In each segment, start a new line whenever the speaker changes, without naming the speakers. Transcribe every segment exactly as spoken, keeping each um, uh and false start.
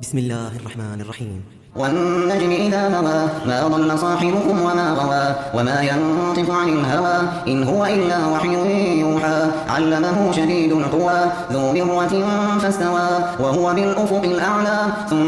بسم الله الرحمن الرحيم.
والنجم إذا هوى ما ضل صاحبكم وما غوى وما ينطق عن الهوى إن هو إلا وحي يوحى علمه شديد القوى ذو مرة فاستوى وهو بالأفق الأعلى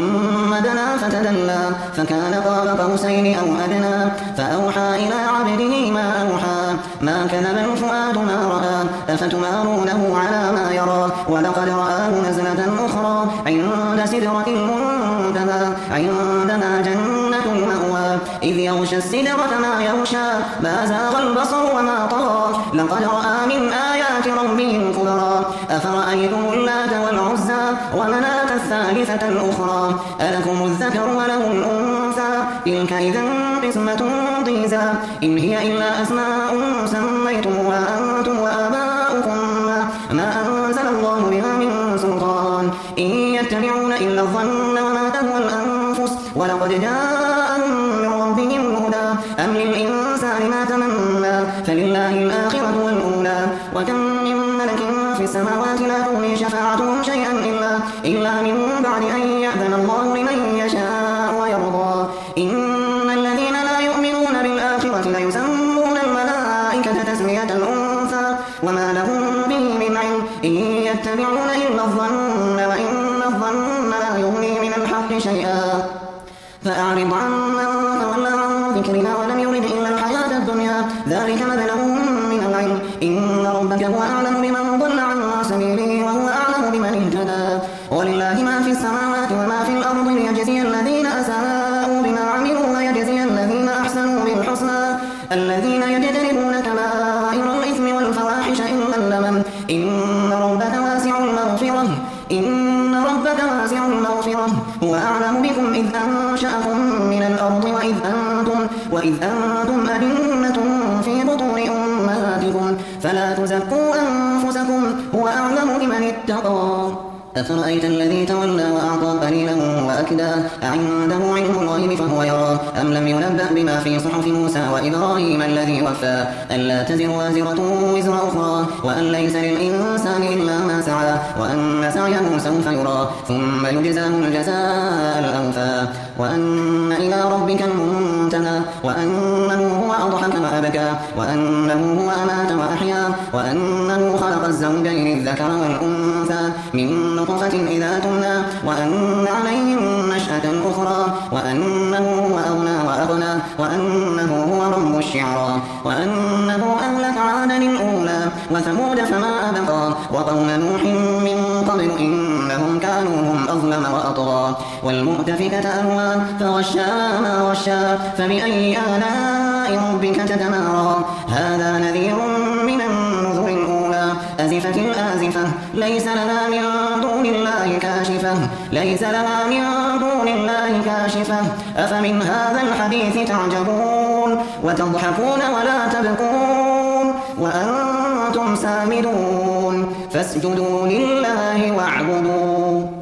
ثم دنا فتدلى فكان قاب قوسين أو أدنى فأوحى إلى عبده ما أوحى ما كذب الفؤاد ما رأى أفتمارونه على ما يرى ولقد رآه نزلة أخرى عند سدرة المنتهى عندها جنة المأوى إذ يغشى السدرة ما يغشى ما زاغ البصر وما طغى لقد رأى من آيات ربه الكبرى أفرأيتم اللات والعزى ومناة الثالثة الأخرى ألكم الذكر وله الأنثى تلك إذا قسمة ضيزى إن هي إلا أسماء سميتموها أنتم وآباؤكم ما أنزل الله بها من سلطان إن يتبعون إلا الظن وما تهوى الأنفس ولقد جاءهم من ربهم الهدى أم للإنسان ما تمنى فلله الآخرة والأولى وكم من ملك في السماوات لا تغني شفاعتهم شيئا إلا, إلا من بعد أن يأذن الله لمن يشاء ويرضى إن الذين لا يؤمنون بالآخرة ليسمون الملائكة تسمية الأنثى وما لهم به من علم إن يتبعون إلا الظن وإن الظن لا يغني من الحق شيئا فأعرض عمن تولى عن ذكرنا ولم يرد إلا الحياة الدنيا ذلك مبلغهم من العلم إن ربك هو أعلم بمن ضل عن سبيله وهو أعلم بمن اهتدى ولله ما في السماوات وما في الأرض ليجزي الذين أساءوا بما عملوا ويجزي الذين أحسنوا بالحسنى الذين يجتنبون كبائر الإثم والفواحش إلا اللمم إن ربك واسع المغفرة إن ربك واسع المغفرة هو أعلم بكم إذ أنشأكم من الأرض وإذ أنتم, وإذ أنتم أجنة في بطون أمهاتكم فلا تزكوا أنفسكم هو أعلم بمن اتقى أفرأيت الذي تولى وأعطى قليلا وأكدى أعنده علم الغيب فهو يرى أم لم ينبأ بما في صحف موسى وإبراهيم الذي وفى ألا تزر وازرة وزر أخرى وأن ليس للإنسان إلا ما سعى وأن سعيه سوف يرى ثم يجزاه الجزاء الأوفى وأن إلى ربك المنتهى وأنه هو أضحك وأبكى وأنه هو أمات وأحيا وأنه خلق الزوجين الذكر والأنثى من نطفة إذا تمنى وأن عليه النشأة الأخرى وأنه هو أغنى وأغنى وأنه هو رب الشعرى وأنه أهلك عادا الأولى وثمود فما أبقى وقوم نوح من قبل إنهم كانوا هم أظلم وأطغى والمؤتفكة أهوى فغشاها ما غشا فبأي آلاء ربك تتمارى هذا نذير من النذر الأولى أزفت الآزفة ليس لها من دون الله كاشفة ليس لها من دون الله كاشفة أفمن هذا الحديث تعجبون وتضحكون ولا تبكون وأنتم سامدون فاسجدوا لله واعبدوا